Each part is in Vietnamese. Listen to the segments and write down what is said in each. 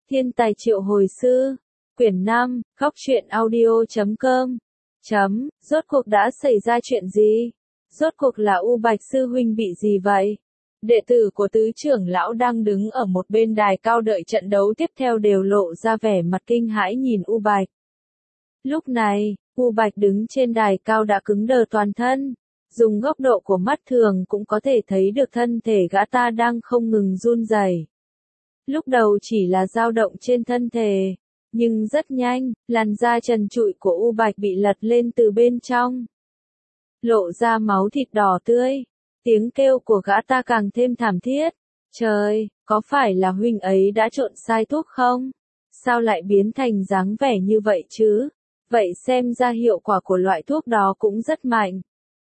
Thiên tài triệu hồi sư. Quyển 5, Góc truyện audio.com. Rốt cuộc đã xảy ra chuyện gì? Rốt cuộc là U Bạch sư huynh bị gì vậy? Đệ tử của tứ trưởng lão đang đứng ở một bên đài cao đợi trận đấu tiếp theo đều lộ ra vẻ mặt kinh hãi nhìn U Bạch. Lúc này, U Bạch đứng trên đài cao đã cứng đờ toàn thân. Dùng góc độ của mắt thường cũng có thể thấy được thân thể gã ta đang không ngừng run rẩy. Lúc đầu chỉ là dao động trên thân thể, nhưng rất nhanh, làn da trần trụi của U Bạch bị lật lên từ bên trong. Lộ ra máu thịt đỏ tươi, tiếng kêu của gã ta càng thêm thảm thiết. Trời, có phải là huynh ấy đã trộn sai thuốc không? Sao lại biến thành dáng vẻ như vậy chứ? Vậy xem ra hiệu quả của loại thuốc đó cũng rất mạnh.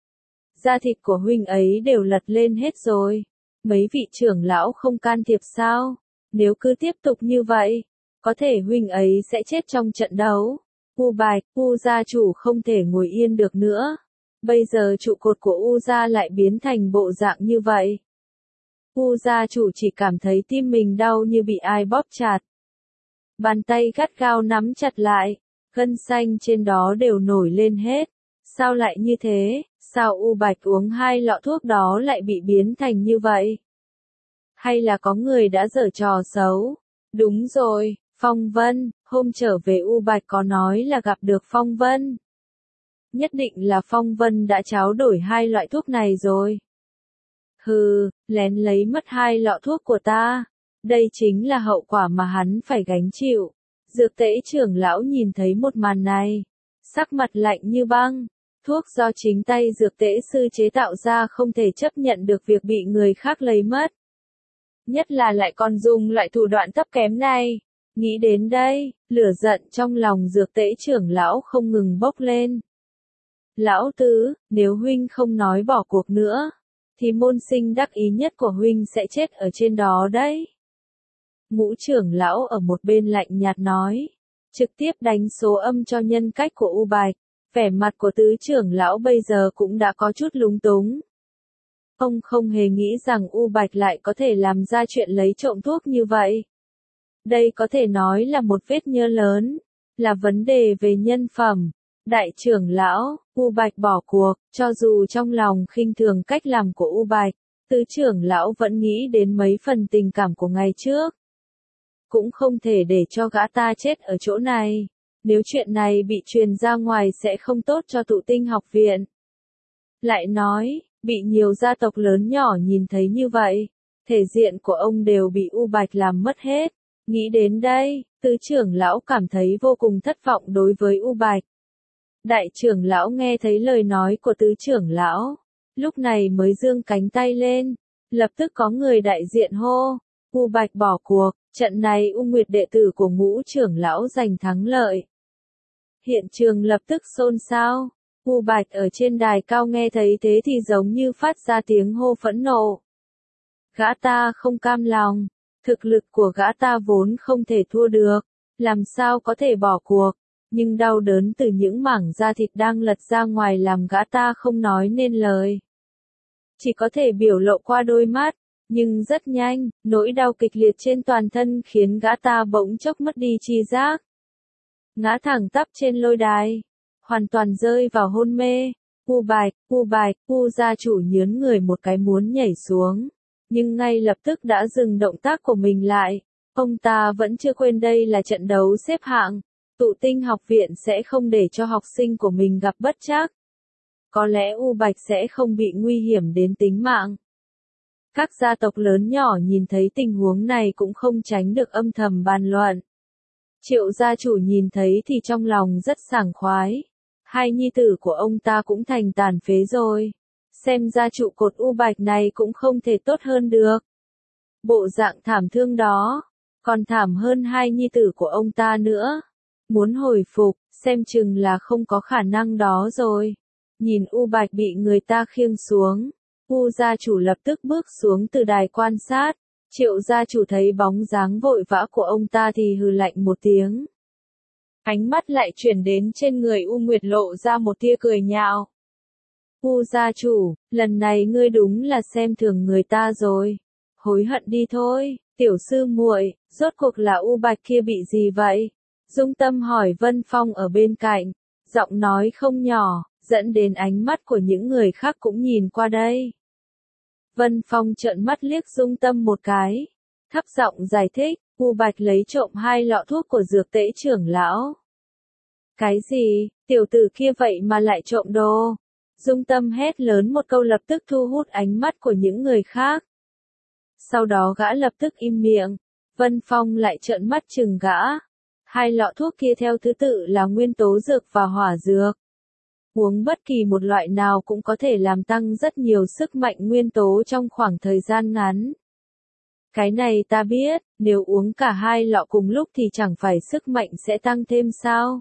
Da thịt của huynh ấy đều lật lên hết rồi. Mấy vị trưởng lão không can thiệp sao? Nếu cứ tiếp tục như vậy, có thể huynh ấy sẽ chết trong trận đấu. U Bạch, U gia chủ không thể ngồi yên được nữa. Bây giờ trụ cột của U gia lại biến thành bộ dạng như vậy. U gia chủ chỉ cảm thấy tim mình đau như bị ai bóp chặt. Bàn tay gắt gao nắm chặt lại, gân xanh trên đó đều nổi lên hết. Sao lại như thế? Sao U Bạch uống 2 lọ thuốc đó lại bị biến thành như vậy? Hay là có người đã giở trò xấu? Đúng rồi, Phong Vân, hôm trở về U Bạch có nói là gặp được Phong Vân. Nhất định là Phong Vân đã tráo đổi 2 loại thuốc này rồi. Hừ, lén lấy mất 2 lọ thuốc của ta. Đây chính là hậu quả mà hắn phải gánh chịu. Dược tễ trưởng lão nhìn thấy một màn này. Sắc mặt lạnh như băng. Thuốc do chính tay dược tễ sư chế tạo ra không thể chấp nhận được việc bị người khác lấy mất. Nhất là lại còn dùng loại thủ đoạn thấp kém này. Nghĩ đến đây, lửa giận trong lòng dược tễ trưởng lão không ngừng bốc lên. Lão tứ, nếu huynh không nói bỏ cuộc nữa, thì môn sinh đắc ý nhất của huynh sẽ chết ở trên đó đấy. Ngũ trưởng lão ở một bên lạnh nhạt nói, trực tiếp đánh số âm cho nhân cách của U Bạch. Vẻ mặt của tứ trưởng lão bây giờ cũng đã có chút lúng túng. Ông không hề nghĩ rằng U Bạch lại có thể làm ra chuyện lấy trộm thuốc như vậy. Đây có thể nói là một vết nhơ lớn, là vấn đề về nhân phẩm. Đại trưởng lão, U Bạch bỏ cuộc, cho dù trong lòng khinh thường cách làm của U Bạch, tứ trưởng lão vẫn nghĩ đến mấy phần tình cảm của ngày trước. Cũng không thể để cho gã ta chết ở chỗ này. Nếu chuyện này bị truyền ra ngoài sẽ không tốt cho Tụ Tinh học viện. Lại nói, bị nhiều gia tộc lớn nhỏ nhìn thấy như vậy, thể diện của ông đều bị U Bạch làm mất hết. Nghĩ đến đây, tứ trưởng lão cảm thấy vô cùng thất vọng đối với U Bạch. Đại trưởng lão nghe thấy lời nói của tứ trưởng lão, lúc này mới giương cánh tay lên, lập tức có người đại diện hô, U Bạch bỏ cuộc, trận này U Nguyệt đệ tử của ngũ trưởng lão giành thắng lợi. Hiện trường lập tức xôn xao, U Bạch ở trên đài cao nghe thấy thế thì giống như phát ra tiếng hô phẫn nộ. Gã ta không cam lòng, thực lực của gã ta vốn không thể thua được, làm sao có thể bỏ cuộc, nhưng đau đớn từ những mảng da thịt đang lật ra ngoài làm gã ta không nói nên lời. Chỉ có thể biểu lộ qua đôi mắt, nhưng rất nhanh, nỗi đau kịch liệt trên toàn thân khiến gã ta bỗng chốc mất đi tri giác. Ngã thẳng tắp trên lôi đài, hoàn toàn rơi vào hôn mê. U Bạch, U gia chủ nhớn người một cái muốn nhảy xuống, nhưng ngay lập tức đã dừng động tác của mình lại. Ông ta vẫn chưa quên đây là trận đấu xếp hạng, Tụ Tinh học viện sẽ không để cho học sinh của mình gặp bất trắc. Có lẽ U Bạch sẽ không bị nguy hiểm đến tính mạng. Các gia tộc lớn nhỏ nhìn thấy tình huống này cũng không tránh được âm thầm bàn luận. Triệu gia chủ nhìn thấy thì trong lòng rất sảng khoái. 2 nhi tử của ông ta cũng thành tàn phế rồi. Xem ra trụ cột U Bạch này cũng không thể tốt hơn được. Bộ dạng thảm thương đó, còn thảm hơn 2 nhi tử của ông ta nữa. Muốn hồi phục, xem chừng là không có khả năng đó rồi. Nhìn U Bạch bị người ta khiêng xuống, U gia chủ lập tức bước xuống từ đài quan sát. Triệu gia chủ thấy bóng dáng vội vã của ông ta thì hừ lạnh một tiếng. Ánh mắt lại chuyển đến trên người U Nguyệt lộ ra một tia cười nhạo. U gia chủ, lần này ngươi đúng là xem thường người ta rồi. Hối hận đi thôi, Tiểu sư muội, rốt cuộc là U Bạch kia bị gì vậy? Dung Tâm hỏi Vân Phong ở bên cạnh, giọng nói không nhỏ, dẫn đến ánh mắt của những người khác cũng nhìn qua đây. Vân Phong trợn mắt liếc Dung Tâm một cái, thấp giọng giải thích, U Bạch lấy trộm 2 lọ thuốc của dược tễ trưởng lão. Cái gì, tiểu tử kia vậy mà lại trộm đồ? Dung Tâm hét lớn một câu lập tức thu hút ánh mắt của những người khác. Sau đó gã lập tức im miệng, Vân Phong lại trợn mắt chừng gã. 2 lọ thuốc kia theo thứ tự là nguyên tố dược và hỏa dược. Uống bất kỳ một loại nào cũng có thể làm tăng rất nhiều sức mạnh nguyên tố trong khoảng thời gian ngắn. Cái này ta biết, nếu uống cả 2 lọ cùng lúc thì chẳng phải sức mạnh sẽ tăng thêm sao?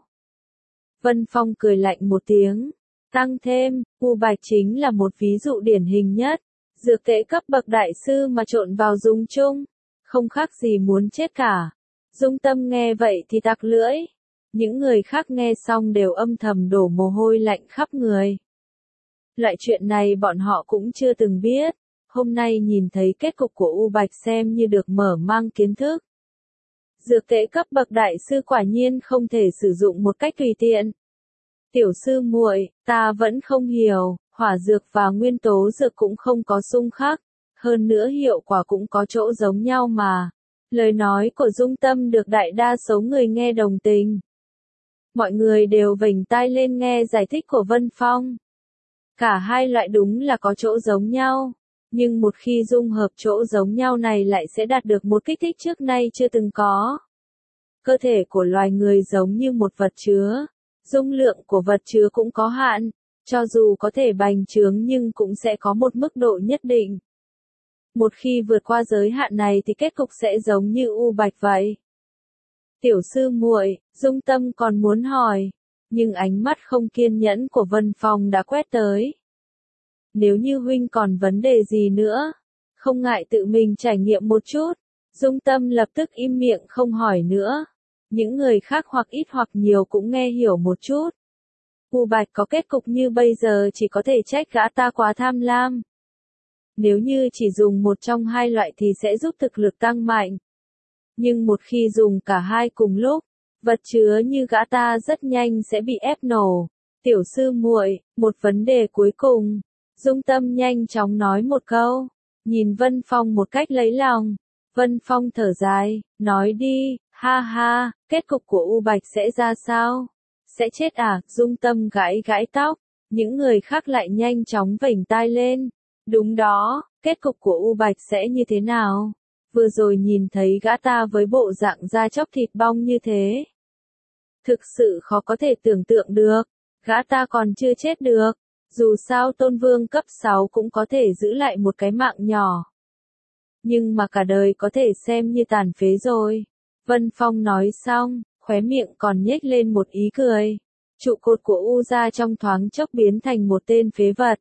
Vân Phong cười lạnh một tiếng. Tăng thêm, U Bạch chính là một ví dụ điển hình nhất. Dược tễ cấp bậc đại sư mà trộn vào dùng chung, không khác gì muốn chết cả. Dung Tâm nghe vậy thì tặc lưỡi. Những người khác nghe xong đều âm thầm đổ mồ hôi lạnh khắp người. Loại chuyện này bọn họ cũng chưa từng biết. Hôm nay nhìn thấy kết cục của U Bạch xem như được mở mang kiến thức. Dược tễ cấp bậc đại sư quả nhiên không thể sử dụng một cách tùy tiện. Tiểu sư muội, ta vẫn không hiểu, hỏa dược và nguyên tố dược cũng không có xung khắc, hơn nữa hiệu quả cũng có chỗ giống nhau mà. Lời nói của Dung Tâm được đại đa số người nghe đồng tình. Mọi người đều vểnh tai lên nghe giải thích của Vân Phong. Cả 2 loại đúng là có chỗ giống nhau, nhưng một khi dung hợp chỗ giống nhau này lại sẽ đạt được một kích thích trước nay chưa từng có. Cơ thể của loài người giống như một vật chứa. Dung lượng của vật chứa cũng có hạn, cho dù có thể bành trướng nhưng cũng sẽ có một mức độ nhất định. Một khi vượt qua giới hạn này thì kết cục sẽ giống như U Bạch vậy. Tiểu sư muội, Dung Tâm còn muốn hỏi, nhưng ánh mắt không kiên nhẫn của Vân Phong đã quét tới. Nếu như huynh còn vấn đề gì nữa, không ngại tự mình trải nghiệm một chút. Dung Tâm lập tức im miệng không hỏi nữa. Những người khác hoặc ít hoặc nhiều cũng nghe hiểu một chút. U Bạch có kết cục như bây giờ chỉ có thể trách gã ta quá tham lam. Nếu như chỉ dùng một trong 2 loại thì sẽ giúp thực lực tăng mạnh. Nhưng một khi dùng cả 2 cùng lúc, vật chứa như gã ta rất nhanh sẽ bị ép nổ. Tiểu sư muội, một vấn đề cuối cùng. Dung Tâm nhanh chóng nói một câu, nhìn Vân Phong một cách lấy lòng. Vân Phong thở dài, nói đi, ha ha, kết cục của U Bạch sẽ ra sao? Sẽ chết à? Dung Tâm gãi gãi tóc, những người khác lại nhanh chóng vểnh tai lên. Đúng đó, kết cục của U Bạch sẽ như thế nào? Vừa rồi nhìn thấy gã ta với bộ dạng da chóc thịt bong như thế. Thực sự khó có thể tưởng tượng được, gã ta còn chưa chết được. Dù sao Tôn Vương cấp 6 cũng có thể giữ lại một cái mạng nhỏ. Nhưng mà cả đời có thể xem như tàn phế rồi. Vân Phong nói xong, khóe miệng còn nhếch lên một ý cười. Trụ cột của U gia trong thoáng chốc biến thành một tên phế vật.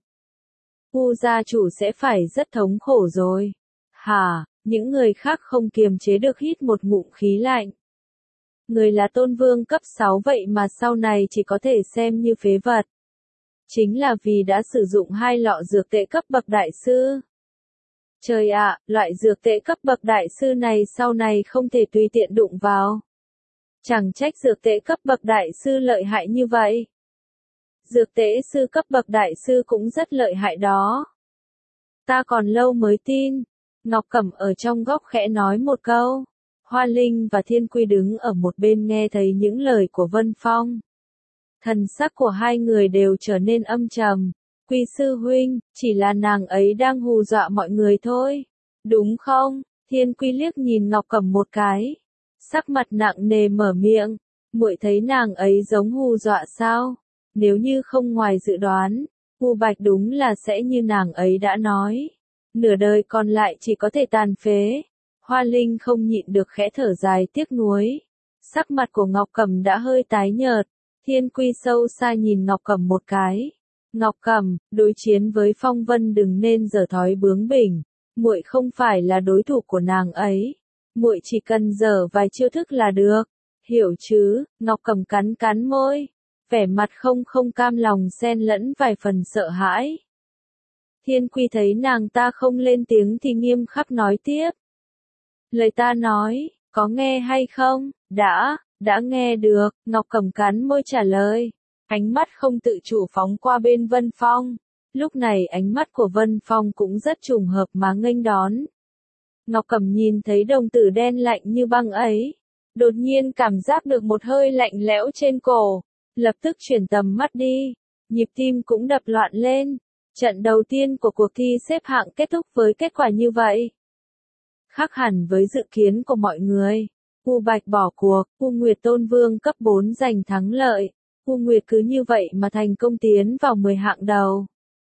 U gia chủ sẽ phải rất thống khổ rồi. Hả, những người khác không kiềm chế được hít một ngụm khí lạnh. Người là Tôn Vương cấp 6 vậy mà sau này chỉ có thể xem như phế vật. Chính là vì đã sử dụng 2 lọ dược tệ cấp bậc đại sư. Trời ạ, loại dược tệ cấp bậc đại sư này sau này không thể tùy tiện đụng vào. Chẳng trách dược tệ cấp bậc đại sư lợi hại như vậy. Dược tệ sư cấp bậc đại sư cũng rất lợi hại đó. Ta còn lâu mới tin. Ngọc Cẩm ở trong góc khẽ nói một câu. Hoa Linh và Thiên Quy đứng ở một bên nghe thấy những lời của Vân Phong. Thần sắc của 2 người đều trở nên âm trầm. Quy sư huynh, chỉ là nàng ấy đang hù dọa mọi người thôi. Đúng không? Thiên Quy liếc nhìn Ngọc Cẩm một cái. Sắc mặt nặng nề mở miệng. Muội thấy nàng ấy giống hù dọa sao? Nếu như không ngoài dự đoán, U Bạch đúng là sẽ như nàng ấy đã nói. Nửa đời còn lại chỉ có thể tàn phế. Hoa Linh không nhịn được khẽ thở dài tiếc nuối. Sắc mặt của Ngọc Cẩm đã hơi tái nhợt. Thiên Quy sâu xa nhìn Ngọc Cẩm một cái. Ngọc Cẩm, đối chiến với Phong Vân đừng nên giở thói bướng bỉnh. Muội không phải là đối thủ của nàng ấy. Muội chỉ cần giở vài chiêu thức là được. Hiểu chứ? Ngọc Cẩm cắn cắn môi. Vẻ mặt không cam lòng xen lẫn vài phần sợ hãi. Thiên Quy thấy nàng ta không lên tiếng thì nghiêm khắc nói tiếp. Lời ta nói, có nghe hay không? Đã nghe được, Ngọc Cẩm cắn môi trả lời. Ánh mắt không tự chủ phóng qua bên Vân Phong. Lúc này ánh mắt của Vân Phong cũng rất trùng hợp mà nghênh đón. Ngọc Cẩm nhìn thấy đồng tử đen lạnh như băng ấy. Đột nhiên cảm giác được một hơi lạnh lẽo trên cổ. Lập tức chuyển tầm mắt đi. Nhịp tim cũng đập loạn lên. Trận đầu tiên của cuộc thi xếp hạng kết thúc với kết quả như vậy. Khác hẳn với dự kiến của mọi người. U Bạch bỏ cuộc, U Nguyệt Tôn Vương cấp 4 giành thắng lợi. U Nguyệt cứ như vậy mà thành công tiến vào 10 hạng đầu.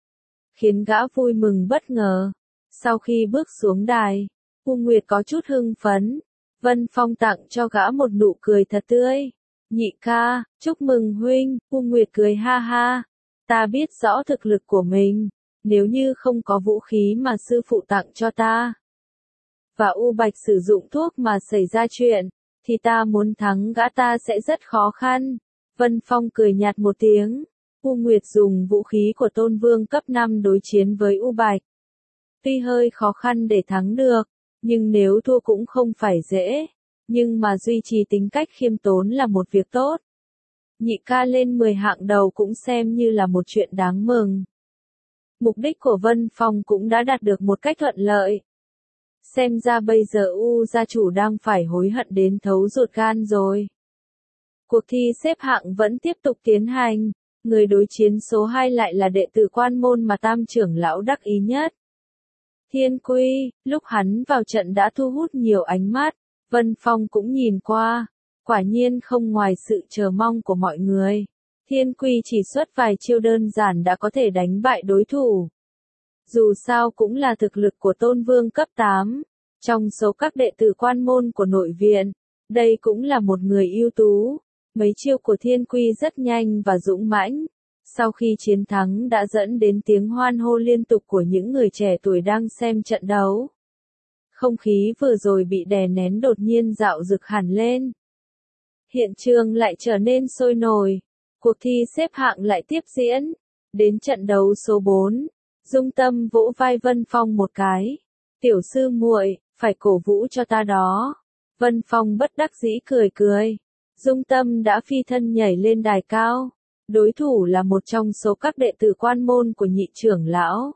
Khiến gã vui mừng bất ngờ. Sau khi bước xuống đài, U Nguyệt có chút hưng phấn. Vân Phong tặng cho gã một nụ cười thật tươi. Nhị ca, chúc mừng huynh, U Nguyệt cười ha ha. Ta biết rõ thực lực của mình. Nếu như không có vũ khí mà sư phụ tặng cho ta, và U Bạch sử dụng thuốc mà xảy ra chuyện, thì ta muốn thắng gã ta sẽ rất khó khăn. Vân Phong cười nhạt một tiếng. U Nguyệt dùng vũ khí của Tôn Vương cấp 5 đối chiến với U Bạch. Tuy hơi khó khăn để thắng được, nhưng nếu thua cũng không phải dễ. Nhưng mà duy trì tính cách khiêm tốn là một việc tốt. Nhị ca lên 10 hạng đầu cũng xem như là một chuyện đáng mừng. Mục đích của Vân Phong cũng đã đạt được một cách thuận lợi. Xem ra bây giờ U gia chủ đang phải hối hận đến thấu ruột gan rồi. Cuộc thi xếp hạng vẫn tiếp tục tiến hành. Người đối chiến số 2 lại là đệ tử quan môn mà Tam trưởng lão đắc ý nhất. Thiên Quy, lúc hắn vào trận đã thu hút nhiều ánh mắt. Vân Phong cũng nhìn qua. Quả nhiên không ngoài sự chờ mong của mọi người. Thiên Quy chỉ xuất vài chiêu đơn giản đã có thể đánh bại đối thủ. Dù sao cũng là thực lực của Tôn Vương cấp 8. Trong số các đệ tử quan môn của nội viện, đây cũng là một người ưu tú. Mấy chiêu của Thiên Quy rất nhanh và dũng mãnh. Sau khi chiến thắng đã dẫn đến tiếng hoan hô liên tục của những người trẻ tuổi đang xem trận đấu. Không khí vừa rồi bị đè nén đột nhiên dạo dực hẳn lên. Hiện trường lại trở nên sôi nổi. Cuộc thi xếp hạng lại tiếp diễn. Đến trận đấu số 4. Dung Tâm vỗ vai Vân Phong một cái. Tiểu sư muội, phải cổ vũ cho ta đó. Vân Phong bất đắc dĩ cười cười. Dung Tâm đã phi thân nhảy lên đài cao. Đối thủ là một trong số các đệ tử quan môn của nhị trưởng lão.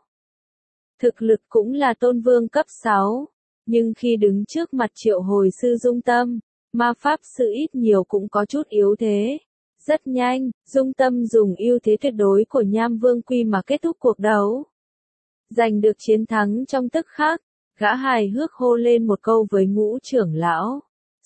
Thực lực cũng là Tôn Vương cấp 6. Nhưng khi đứng trước mặt triệu hồi sư Dung Tâm, ma pháp sư ít nhiều cũng có chút yếu thế. Rất nhanh, Dung Tâm dùng ưu thế tuyệt đối của Nham Vương Quy mà kết thúc cuộc đấu. Giành được chiến thắng trong tức khắc, gã hài hước hô lên một câu với Ngũ trưởng lão.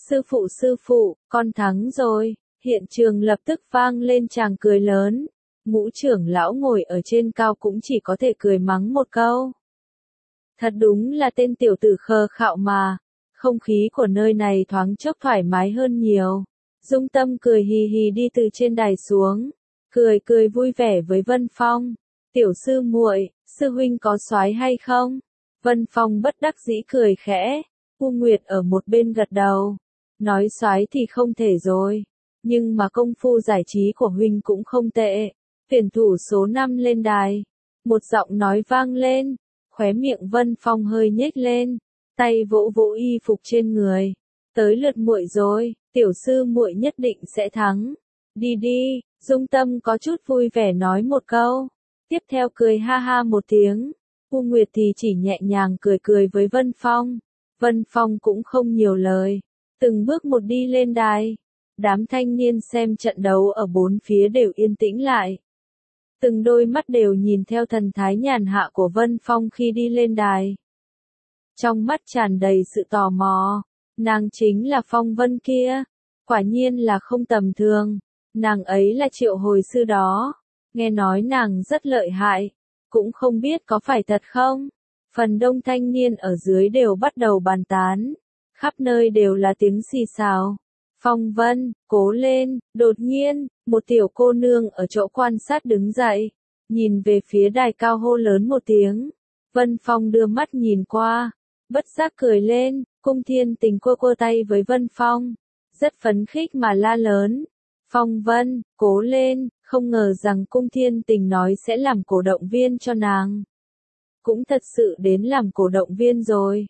Sư phụ, con thắng rồi. Hiện trường lập tức vang lên tràng cười lớn. Ngũ trưởng lão ngồi ở trên cao cũng chỉ có thể cười mắng một câu. Thật đúng là tên tiểu tử khờ khạo mà. Không khí của nơi này thoáng chốc thoải mái hơn nhiều. Dung Tâm cười hì hì đi từ trên đài xuống. Cười vui vẻ với Vân Phong. Tiểu sư muội, sư huynh có soái hay không? Vân Phong bất đắc dĩ cười khẽ. U Nguyệt ở một bên gật đầu. Nói soái thì không thể rồi. Nhưng mà công phu giải trí của huynh cũng không tệ. Tuyển thủ số 5 lên đài. Một giọng nói vang lên. Khóe miệng Vân Phong hơi nhếch lên. Tay vỗ vỗ y phục trên người. Tới lượt muội rồi, tiểu sư muội nhất định sẽ thắng. Đi đi, Dung Tâm có chút vui vẻ nói một câu. Tiếp theo cười ha ha một tiếng. U Nguyệt thì chỉ nhẹ nhàng cười với Vân Phong. Vân Phong cũng không nhiều lời. Từng bước một đi lên đài. Đám thanh niên xem trận đấu ở bốn phía đều yên tĩnh lại. Từng đôi mắt đều nhìn theo thần thái nhàn hạ của Vân Phong khi đi lên đài. Trong mắt tràn đầy sự tò mò. Nàng chính là Phong Vân kia. Quả nhiên là không tầm thường. Nàng ấy là triệu hồi sư đó. Nghe nói nàng rất lợi hại. Cũng không biết có phải thật không? Phần đông thanh niên ở dưới đều bắt đầu bàn tán. Khắp nơi đều là tiếng xì xào. Phong Vân, cố lên. Đột nhiên, một tiểu cô nương ở chỗ quan sát đứng dậy. Nhìn về phía đài cao hô lớn một tiếng. Vân Phong đưa mắt nhìn qua. Bất giác cười lên. Cung Thiên Tình quơ tay với Vân Phong. Rất phấn khích mà la lớn. Phong Vân, cố lên. Không ngờ rằng Cung Thiên Tình nói sẽ làm cổ động viên cho nàng. Cũng thật sự đến làm cổ động viên rồi.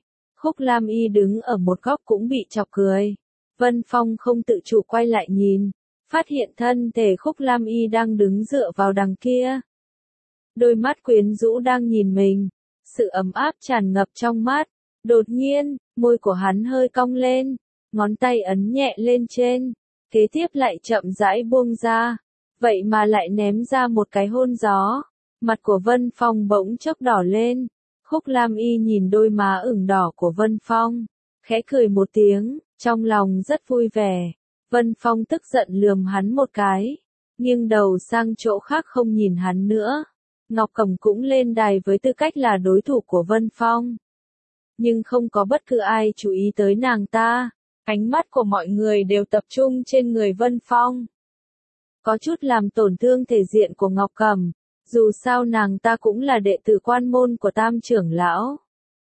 Khúc Lam Y đứng ở một góc cũng bị chọc cười. Vân Phong không tự chủ quay lại nhìn, phát hiện thân thể Khúc Lam Y đang đứng dựa vào đằng kia. Đôi mắt quyến rũ đang nhìn mình, sự ấm áp tràn ngập trong mắt. Đột nhiên, môi của hắn hơi cong lên, ngón tay ấn nhẹ lên trên, kế tiếp lại chậm rãi buông ra, vậy mà lại ném ra một cái hôn gió. Mặt của Vân Phong bỗng chốc đỏ lên, Khúc Lam Y nhìn đôi má ửng đỏ của Vân Phong, khẽ cười một tiếng, trong lòng rất vui vẻ. Vân Phong tức giận lườm hắn một cái, nghiêng đầu sang chỗ khác không nhìn hắn nữa. Ngọc Cẩm cũng lên đài với tư cách là đối thủ của Vân Phong. Nhưng không có bất cứ ai chú ý tới nàng ta, ánh mắt của mọi người đều tập trung trên người Vân Phong. Có chút làm tổn thương thể diện của Ngọc Cẩm, dù sao nàng ta cũng là đệ tử quan môn của Tam trưởng lão.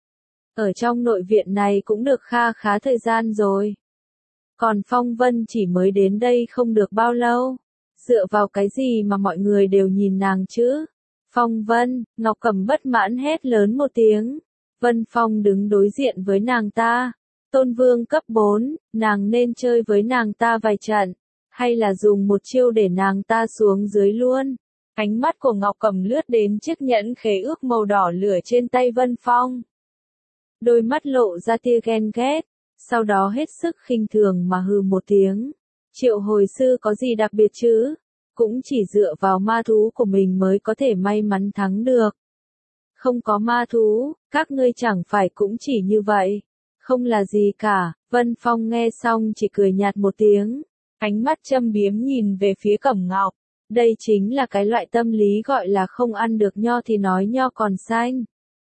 Ở trong nội viện này cũng được kha khá thời gian rồi. Còn Phong Vân chỉ mới đến đây không được bao lâu. Dựa vào cái gì mà mọi người đều nhìn nàng chứ? Phong Vân, Ngọc Cẩm bất mãn hét lớn một tiếng. Vân Phong đứng đối diện với nàng ta. Tôn Vương cấp 4, nàng nên chơi với nàng ta vài trận, hay là dùng một chiêu để nàng ta xuống dưới luôn. Ánh mắt của Ngọc Cẩm lướt đến chiếc nhẫn khế ước màu đỏ lửa trên tay Vân Phong. Đôi mắt lộ ra tia ghen ghét, sau đó hết sức khinh thường mà hừ một tiếng. Triệu hồi sư có gì đặc biệt chứ? Cũng chỉ dựa vào ma thú của mình mới có thể may mắn thắng được. Không có ma thú, các ngươi chẳng phải cũng chỉ như vậy. Không là gì cả. Vân Phong nghe xong chỉ cười nhạt một tiếng, ánh mắt châm biếm nhìn về phía Cẩm Ngọc. Đây chính là cái loại tâm lý gọi là không ăn được nho thì nói nho còn xanh.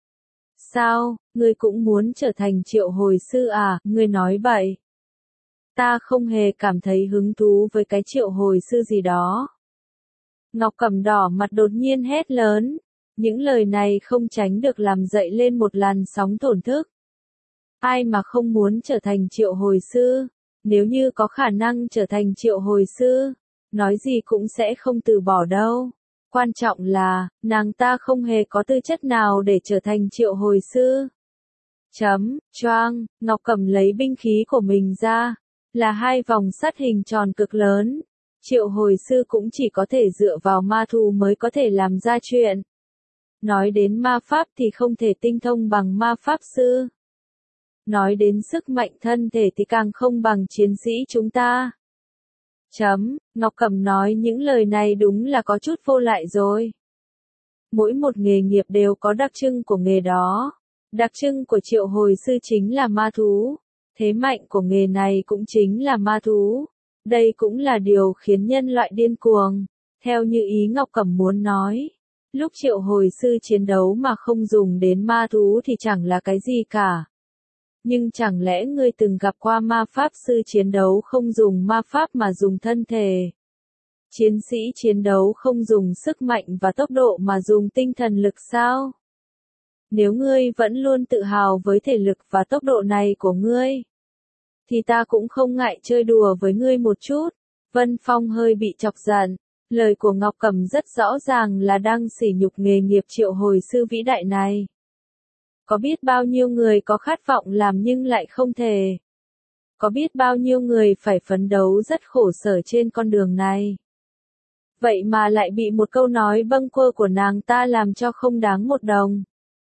Sao, ngươi cũng muốn trở thành triệu hồi sư à? Ngươi nói bậy. Ta không hề cảm thấy hứng thú với cái triệu hồi sư gì đó. Ngọc Cẩm đỏ mặt đột nhiên hét lớn. Những lời này không tránh được làm dậy lên một làn sóng thổn thức. Ai mà không muốn trở thành triệu hồi sư? Nếu như có khả năng trở thành triệu hồi sư, nói gì cũng sẽ không từ bỏ đâu. Quan trọng là, nàng ta không hề có tư chất nào để trở thành triệu hồi sư. Choang, Ngọc Cẩm lấy binh khí của mình ra, là hai vòng sắt hình tròn cực lớn. Triệu hồi sư cũng chỉ có thể dựa vào ma thú mới có thể làm ra chuyện. Nói đến ma pháp thì không thể tinh thông bằng ma pháp sư. Nói đến sức mạnh thân thể thì càng không bằng chiến sĩ chúng ta. Ngọc Cẩm nói những lời này đúng là có chút vô lại rồi. Mỗi một nghề nghiệp đều có đặc trưng của nghề đó. Đặc trưng của triệu hồi sư chính là ma thú. Thế mạnh của nghề này cũng chính là ma thú. Đây cũng là điều khiến nhân loại điên cuồng. Theo như ý Ngọc Cẩm muốn nói. Lúc triệu hồi sư chiến đấu mà không dùng đến ma thú thì chẳng là cái gì cả. Nhưng chẳng lẽ ngươi từng gặp qua ma pháp sư chiến đấu không dùng ma pháp mà dùng thân thể? Chiến sĩ chiến đấu không dùng sức mạnh và tốc độ mà dùng tinh thần lực sao? Nếu ngươi vẫn luôn tự hào với thể lực và tốc độ này của ngươi, thì ta cũng không ngại chơi đùa với ngươi một chút. Vân Phong hơi bị chọc giận. Lời của Ngọc Cẩm rất rõ ràng là đang sỉ nhục nghề nghiệp triệu hồi sư vĩ đại này. Có biết bao nhiêu người có khát vọng làm nhưng lại không thể. Có biết bao nhiêu người phải phấn đấu rất khổ sở trên con đường này. Vậy mà lại bị một câu nói bâng quơ của nàng ta làm cho không đáng một đồng.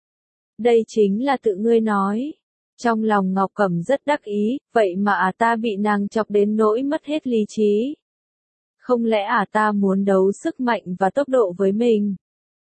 Đây chính là tự ngươi nói. Trong lòng Ngọc Cẩm rất đắc ý, vậy mà ta bị nàng chọc đến nỗi mất hết lý trí. Không lẽ ta muốn đấu sức mạnh và tốc độ với mình?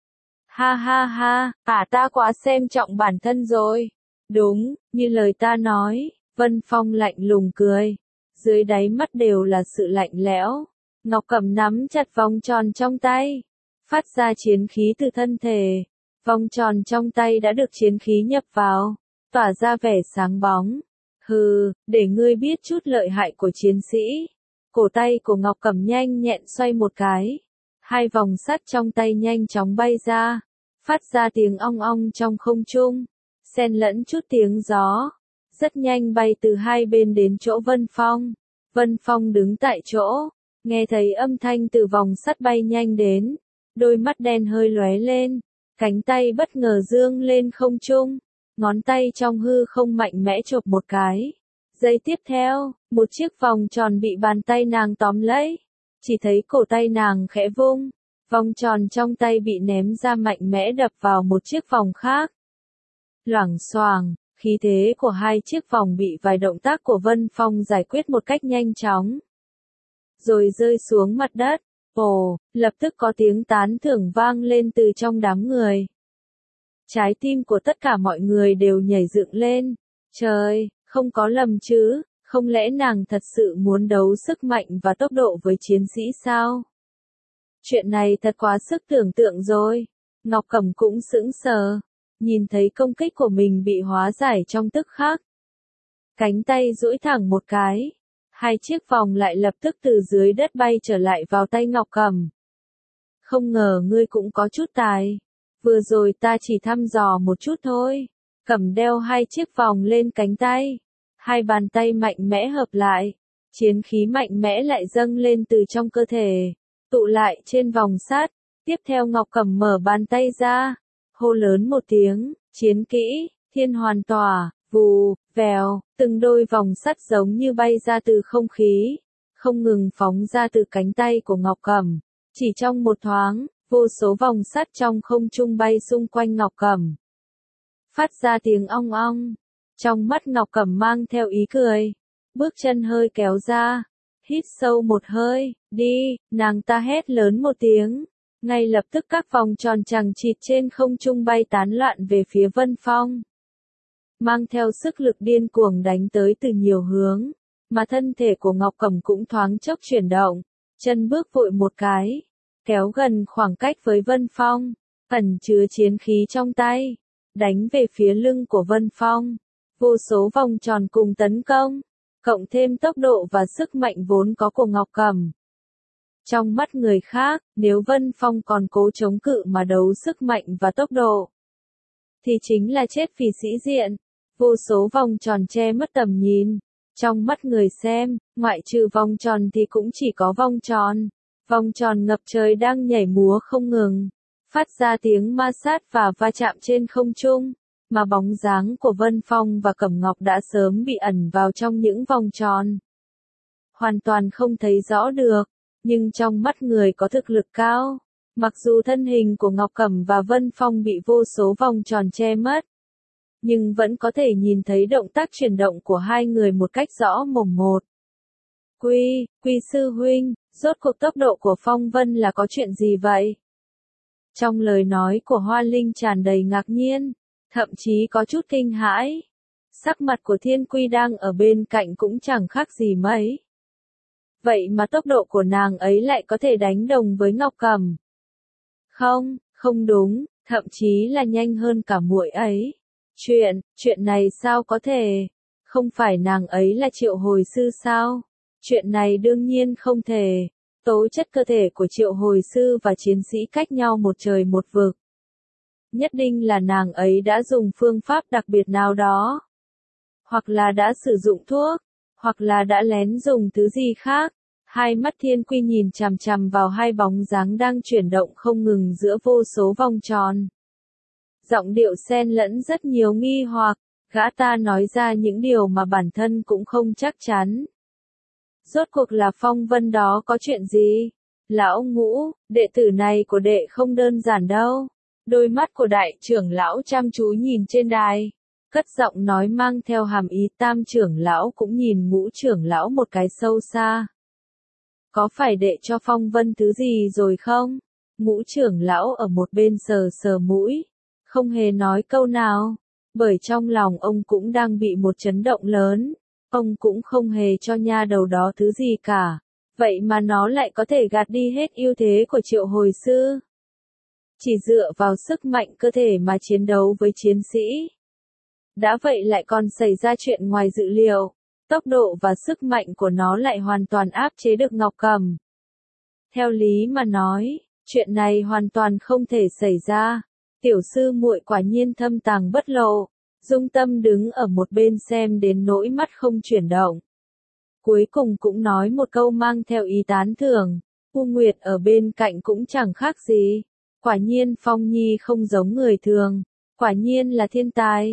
Ha ha ha, ta quá xem trọng bản thân rồi. Đúng, như lời ta nói, Vân Phong lạnh lùng cười. Dưới đáy mắt đều là sự lạnh lẽo. Ngọc Cẩm nắm chặt vòng tròn trong tay, phát ra chiến khí từ thân thể. Vòng tròn trong tay đã được chiến khí nhập vào, tỏa ra vẻ sáng bóng. Hừ, để ngươi biết chút lợi hại của chiến sĩ. Cổ tay của Ngọc Cẩm nhanh nhẹn xoay một cái. Hai vòng sắt trong tay nhanh chóng bay ra, phát ra tiếng ong ong trong không trung, xen lẫn chút tiếng gió. Rất nhanh bay từ hai bên đến chỗ Vân Phong. Vân Phong đứng tại chỗ, nghe thấy âm thanh từ vòng sắt bay nhanh đến. Đôi mắt đen hơi lóe lên, cánh tay bất ngờ dương lên không trung. ngón tay trong hư không mạnh mẽ chộp một cái. Giây tiếp theo, một chiếc vòng tròn bị bàn tay nàng tóm lấy. Chỉ thấy cổ tay nàng khẽ vung, vòng tròn trong tay bị ném ra mạnh mẽ đập vào một chiếc vòng khác. Loảng xoảng, khí thế của hai chiếc vòng bị vài động tác của Vân Phong giải quyết một cách nhanh chóng. Rồi rơi xuống mặt đất. Ồ, lập tức có tiếng tán thưởng vang lên từ trong đám người. Trái tim của tất cả mọi người đều nhảy dựng lên. Trời, không có lầm chứ, không lẽ nàng thật sự muốn đấu sức mạnh và tốc độ với chiến sĩ sao? Chuyện này thật quá sức tưởng tượng rồi. Ngọc Cẩm cũng sững sờ, nhìn thấy công kích của mình bị hóa giải trong tức khắc. Cánh tay duỗi thẳng một cái. Hai chiếc vòng lại lập tức từ dưới đất bay trở lại vào tay Ngọc Cẩm. Không ngờ ngươi cũng có chút tài. Vừa rồi ta chỉ thăm dò một chút thôi. Cẩm đeo hai chiếc vòng lên cánh tay. Hai bàn tay mạnh mẽ hợp lại. Chiến khí mạnh mẽ lại dâng lên từ trong cơ thể. Tụ lại trên vòng sắt. Tiếp theo Ngọc Cẩm mở bàn tay ra. Hô lớn một tiếng, chiến kỹ, thiên hoàn tỏa, vù, vèo, từng đôi vòng sắt giống như bay ra từ không khí. Không ngừng phóng ra từ cánh tay của Ngọc Cẩm. Chỉ trong một thoáng, vô số vòng sắt trong không trung bay xung quanh Ngọc Cẩm. Phát ra tiếng ong ong. Trong mắt Ngọc Cẩm mang theo ý cười. Bước chân hơi kéo ra. Hít sâu một hơi, đi, nàng ta hét lớn một tiếng. Ngay lập tức các vòng tròn chằng chịt trên không trung bay tán loạn về phía Vân Phong. Mang theo sức lực điên cuồng đánh tới từ nhiều hướng. Mà thân thể của Ngọc Cẩm cũng thoáng chốc chuyển động. Chân bước vội một cái. Kéo gần khoảng cách với Vân Phong. Ẩn chứa chiến khí trong tay. Đánh về phía lưng của Vân Phong. Vô số vòng tròn cùng tấn công. Cộng thêm tốc độ và sức mạnh vốn có của Ngọc Cẩm. Trong mắt người khác, nếu Vân Phong còn cố chống cự mà đấu sức mạnh và tốc độ, thì chính là chết vì sĩ diện. Vô số vòng tròn che mất tầm nhìn. Trong mắt người xem, ngoại trừ vòng tròn thì cũng chỉ có vòng tròn. Vòng tròn ngập trời đang nhảy múa không ngừng. Phát ra tiếng ma sát và va chạm trên không trung. Mà bóng dáng của Vân Phong và Cẩm Ngọc đã sớm bị ẩn vào trong những vòng tròn. Hoàn toàn không thấy rõ được. Nhưng trong mắt người có thực lực cao, mặc dù thân hình của Ngọc Cẩm và Vân Phong bị vô số vòng tròn che mất, nhưng vẫn có thể nhìn thấy động tác chuyển động của hai người một cách rõ mồn một. Quy sư huynh, rốt cuộc tốc độ của Phong Vân là có chuyện gì vậy? Trong lời nói của Hoa Linh tràn đầy ngạc nhiên, thậm chí có chút kinh hãi. Sắc mặt của Thiên Quy đang ở bên cạnh cũng chẳng khác gì mấy. Vậy mà tốc độ của nàng ấy lại có thể đánh đồng với Ngọc Cẩm. Không đúng, thậm chí là nhanh hơn cả muội ấy. Chuyện này sao có thể? Không phải nàng ấy là Triệu Hồi Sư sao? Chuyện này đương nhiên không thể. Tố chất cơ thể của Triệu Hồi Sư và chiến sĩ cách nhau một trời một vực. Nhất định là nàng ấy đã dùng phương pháp đặc biệt nào đó. Hoặc là đã sử dụng thuốc, hoặc là đã lén dùng thứ gì khác. Hai mắt Thiên Quy nhìn chằm chằm vào hai bóng dáng đang chuyển động không ngừng giữa vô số vòng tròn. Giọng điệu xen lẫn rất nhiều nghi hoặc, gã ta nói ra những điều mà bản thân cũng không chắc chắn. Rốt cuộc là Phong Vân đó có chuyện gì? Lão Ngũ, đệ tử này của đệ không đơn giản đâu. Đôi mắt của đại trưởng lão chăm chú nhìn trên đài. Cất giọng nói mang theo hàm ý Tam trưởng lão cũng nhìn Ngũ trưởng lão một cái sâu xa. Có phải đệ cho Phong Vân thứ gì rồi không? Ngũ trưởng lão ở một bên sờ sờ mũi. Không hề nói câu nào. Bởi trong lòng ông cũng đang bị một chấn động lớn. Ông cũng không hề cho nha đầu đó thứ gì cả. Vậy mà nó lại có thể gạt đi hết ưu thế của Triệu Hồi Sư. Chỉ dựa vào sức mạnh cơ thể mà chiến đấu với chiến sĩ. Đã vậy lại còn xảy ra chuyện ngoài dự liệu. Tốc độ và sức mạnh của nó lại hoàn toàn áp chế được Ngọc Cẩm. Theo lý mà nói, chuyện này hoàn toàn không thể xảy ra. Tiểu sư muội quả nhiên thâm tàng bất lộ. Dung Tâm đứng ở một bên xem đến nỗi mắt không chuyển động. Cuối cùng cũng nói một câu mang theo ý tán thưởng. U Nguyệt ở bên cạnh cũng chẳng khác gì. Quả nhiên Phong Nhi không giống người thường. Quả nhiên là thiên tài.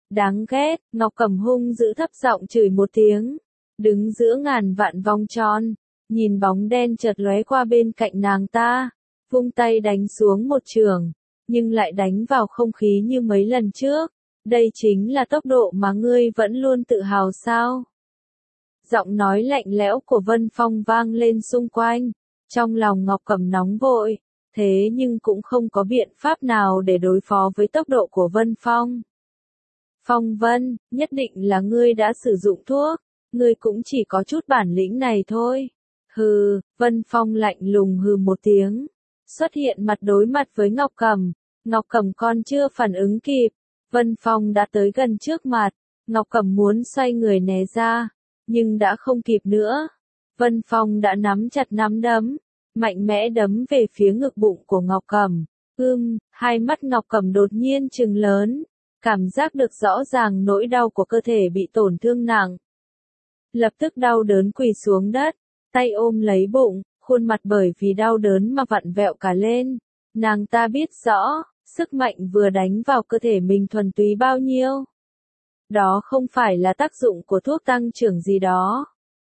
Đáng ghét, Ngọc Cẩm hung dữ thấp giọng chửi một tiếng. Đứng giữa ngàn vạn vòng tròn, nhìn bóng đen chợt lóe qua bên cạnh nàng ta, vung tay đánh xuống một chưởng, nhưng lại đánh vào không khí như mấy lần trước. Đây chính là tốc độ mà ngươi vẫn luôn tự hào sao? Giọng nói lạnh lẽo của Vân Phong vang lên xung quanh, trong lòng Ngọc Cẩm nóng vội, thế nhưng cũng không có biện pháp nào để đối phó với tốc độ của Vân Phong. Phong Vân, nhất định là ngươi đã sử dụng thuốc, ngươi cũng chỉ có chút bản lĩnh này thôi. Hừ, Vân Phong lạnh lùng hừ một tiếng, xuất hiện mặt đối mặt với Ngọc Cẩm. Ngọc Cẩm còn chưa phản ứng kịp, Vân Phong đã tới gần trước mặt, Ngọc Cẩm muốn xoay người né ra, nhưng đã không kịp nữa. Vân Phong đã nắm chặt nắm đấm, mạnh mẽ đấm về phía ngực bụng của Ngọc Cẩm. Hai mắt Ngọc Cẩm đột nhiên trừng lớn, cảm giác được rõ ràng nỗi đau của cơ thể bị tổn thương nặng. Lập tức đau đớn quỳ xuống đất, tay ôm lấy bụng, khuôn mặt bởi vì đau đớn mà vặn vẹo cả lên. Nàng ta biết rõ, sức mạnh vừa đánh vào cơ thể mình thuần túy bao nhiêu. Đó không phải là tác dụng của thuốc tăng trưởng gì đó,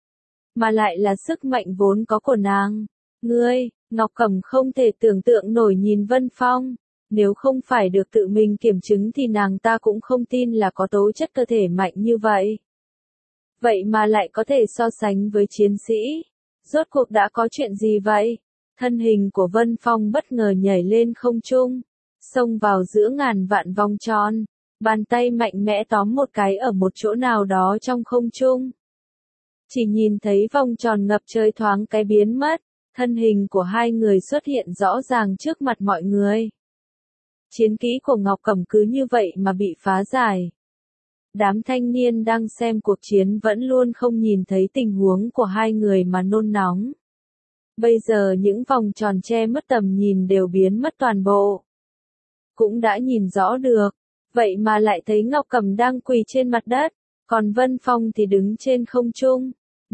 mà lại là sức mạnh vốn có của nàng. Ngươi, Ngọc Cẩm không thể tưởng tượng nổi nhìn Vân Phong, nếu không phải được tự mình kiểm chứng thì nàng ta cũng không tin là có tố chất cơ thể mạnh như vậy. Vậy mà lại có thể so sánh với chiến sĩ. Rốt cuộc đã có chuyện gì vậy? Thân hình của Vân Phong bất ngờ nhảy lên không trung, xông vào giữa ngàn vạn vòng tròn, bàn tay mạnh mẽ tóm một cái ở một chỗ nào đó trong không trung. Chỉ nhìn thấy vòng tròn ngập trời thoáng cái biến mất, thân hình của hai người xuất hiện rõ ràng trước mặt mọi người. Chiến kỹ của Ngọc Cẩm cứ như vậy mà bị phá giải. Đám thanh niên đang xem cuộc chiến vẫn luôn không nhìn thấy tình huống của hai người mà nôn nóng. Bây giờ những vòng tròn che mất tầm nhìn đều biến mất toàn bộ. Cũng đã nhìn rõ được, vậy mà lại thấy Ngọc Cẩm đang quỳ trên mặt đất, còn Vân Phong thì đứng trên không trung.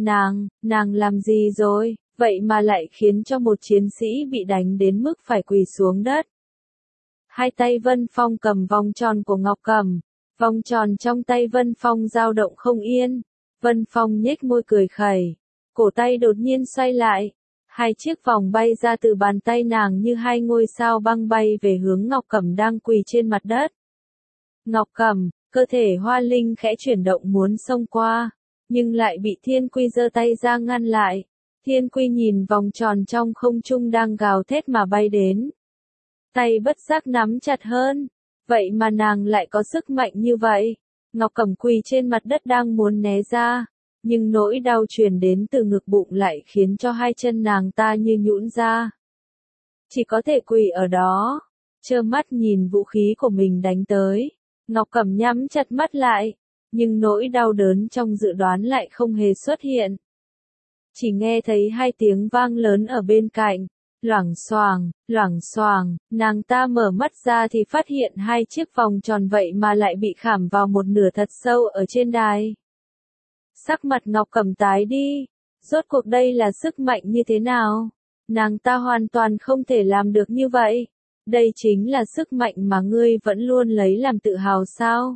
Nàng làm gì rồi, vậy mà lại khiến cho một chiến sĩ bị đánh đến mức phải quỳ xuống đất. Hai tay Vân Phong cầm vòng tròn của Ngọc Cẩm, vòng tròn trong tay Vân Phong dao động không yên. Vân Phong nhếch môi cười khẩy, cổ tay đột nhiên xoay lại, hai chiếc vòng bay ra từ bàn tay nàng như hai ngôi sao băng bay về hướng Ngọc Cẩm đang quỳ trên mặt đất. Ngọc Cẩm, cơ thể Hoa Linh khẽ chuyển động muốn xông qua, nhưng lại bị Thiên Quy giơ tay ra ngăn lại. Thiên Quy nhìn vòng tròn trong không trung đang gào thét mà bay đến. Tay bất giác nắm chặt hơn, vậy mà nàng lại có sức mạnh như vậy. Ngọc Cẩm quỳ trên mặt đất đang muốn né ra, nhưng nỗi đau truyền đến từ ngực bụng lại khiến cho hai chân nàng ta như nhũn ra. Chỉ có thể quỳ ở đó, trơ mắt nhìn vũ khí của mình đánh tới. Ngọc Cẩm nhắm chặt mắt lại, nhưng nỗi đau đớn trong dự đoán lại không hề xuất hiện. Chỉ nghe thấy hai tiếng vang lớn ở bên cạnh, loảng xoàng, nàng ta mở mắt ra thì phát hiện hai chiếc vòng tròn vậy mà lại bị khảm vào một nửa thật sâu ở trên đài. Sắc mặt Ngọc Cẩm tái đi, rốt cuộc đây là sức mạnh như thế nào? Nàng ta hoàn toàn không thể làm được như vậy. Đây chính là sức mạnh mà ngươi vẫn luôn lấy làm tự hào sao?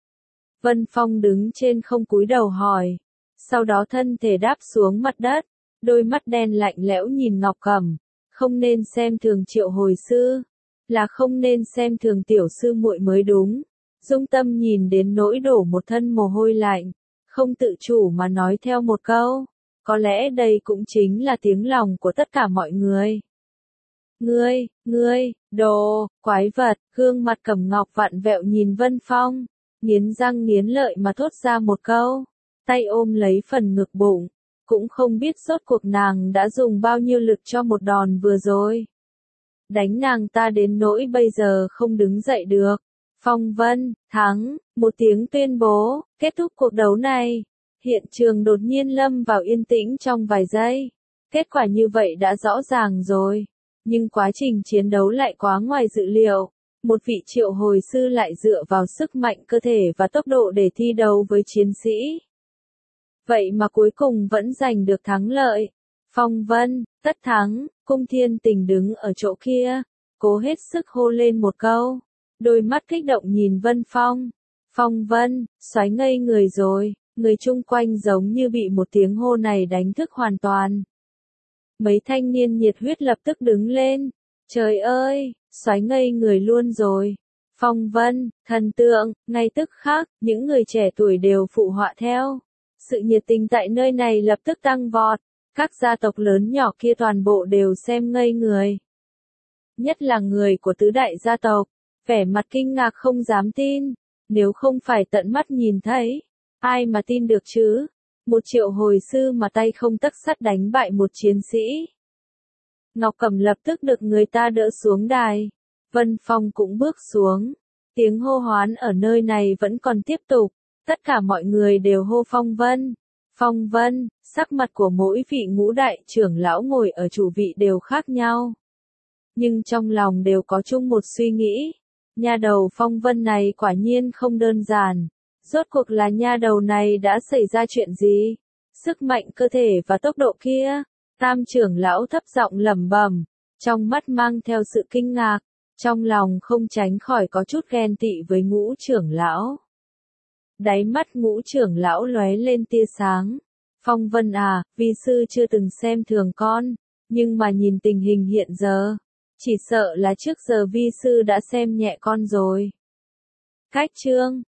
Vân Phong đứng trên không cúi đầu hỏi, sau đó thân thể đáp xuống mặt đất, đôi mắt đen lạnh lẽo nhìn Ngọc Cẩm. Không nên xem thường Triệu hồi sư, là không nên xem thường tiểu sư muội mới đúng. Dung Tâm nhìn đến nỗi đổ một thân mồ hôi lạnh, không tự chủ mà nói theo một câu, có lẽ đây cũng chính là tiếng lòng của tất cả mọi người. Ngươi, đồ, quái vật, gương mặt Cẩm Ngọc vặn vẹo nhìn Vân Phong, nghiến răng nghiến lợi mà thốt ra một câu, tay ôm lấy phần ngực bụng, cũng không biết rốt cuộc nàng đã dùng bao nhiêu lực cho một đòn vừa rồi. Đánh nàng ta đến nỗi bây giờ không đứng dậy được. Phong Vân, thắng, một tiếng tuyên bố, kết thúc cuộc đấu này. Hiện trường đột nhiên lâm vào yên tĩnh trong vài giây. Kết quả như vậy đã rõ ràng rồi. Nhưng quá trình chiến đấu lại quá ngoài dự liệu. Một vị triệu hồi sư lại dựa vào sức mạnh cơ thể và tốc độ để thi đấu với chiến sĩ. Vậy mà cuối cùng vẫn giành được thắng lợi. Phong Vân, tất thắng, Cung Thiên Tình đứng ở chỗ kia, cố hết sức hô lên một câu. Đôi mắt kích động nhìn Vân Phong. Phong Vân, xoáy ngây người rồi, người chung quanh giống như bị một tiếng hô này đánh thức hoàn toàn. Mấy thanh niên nhiệt huyết lập tức đứng lên. Trời ơi, xoáy ngây người luôn rồi. Phong Vân, thần tượng, ngay tức khắc, những người trẻ tuổi đều phụ họa theo. Sự nhiệt tình tại nơi này lập tức tăng vọt. Các gia tộc lớn nhỏ kia toàn bộ đều xem ngây người. Nhất là người của tứ đại gia tộc, vẻ mặt kinh ngạc không dám tin. Nếu không phải tận mắt nhìn thấy, ai mà tin được chứ? 1.000.000 hồi sư mà tay không tấc sắt đánh bại một chiến sĩ. Ngọc Cẩm lập tức được người ta đỡ xuống đài. Vân Phong cũng bước xuống. Tiếng hô hoán ở nơi này vẫn còn tiếp tục. Tất cả mọi người đều hô Phong Vân. Phong Vân, sắc mặt của mỗi vị ngũ đại trưởng lão ngồi ở chủ vị đều khác nhau. Nhưng trong lòng đều có chung một suy nghĩ. Nha đầu Phong Vân này quả nhiên không đơn giản. Rốt cuộc là nha đầu này đã xảy ra chuyện gì? Sức mạnh cơ thể và tốc độ kia. Tam trưởng lão thấp giọng lẩm bẩm, trong mắt mang theo sự kinh ngạc, trong lòng không tránh khỏi có chút ghen tị với Ngũ trưởng lão. Đáy mắt Ngũ trưởng lão lóe lên tia sáng. Phong Vân à, vi sư chưa từng xem thường con, nhưng mà nhìn tình hình hiện giờ, chỉ sợ là trước giờ vi sư đã xem nhẹ con rồi. Cách chương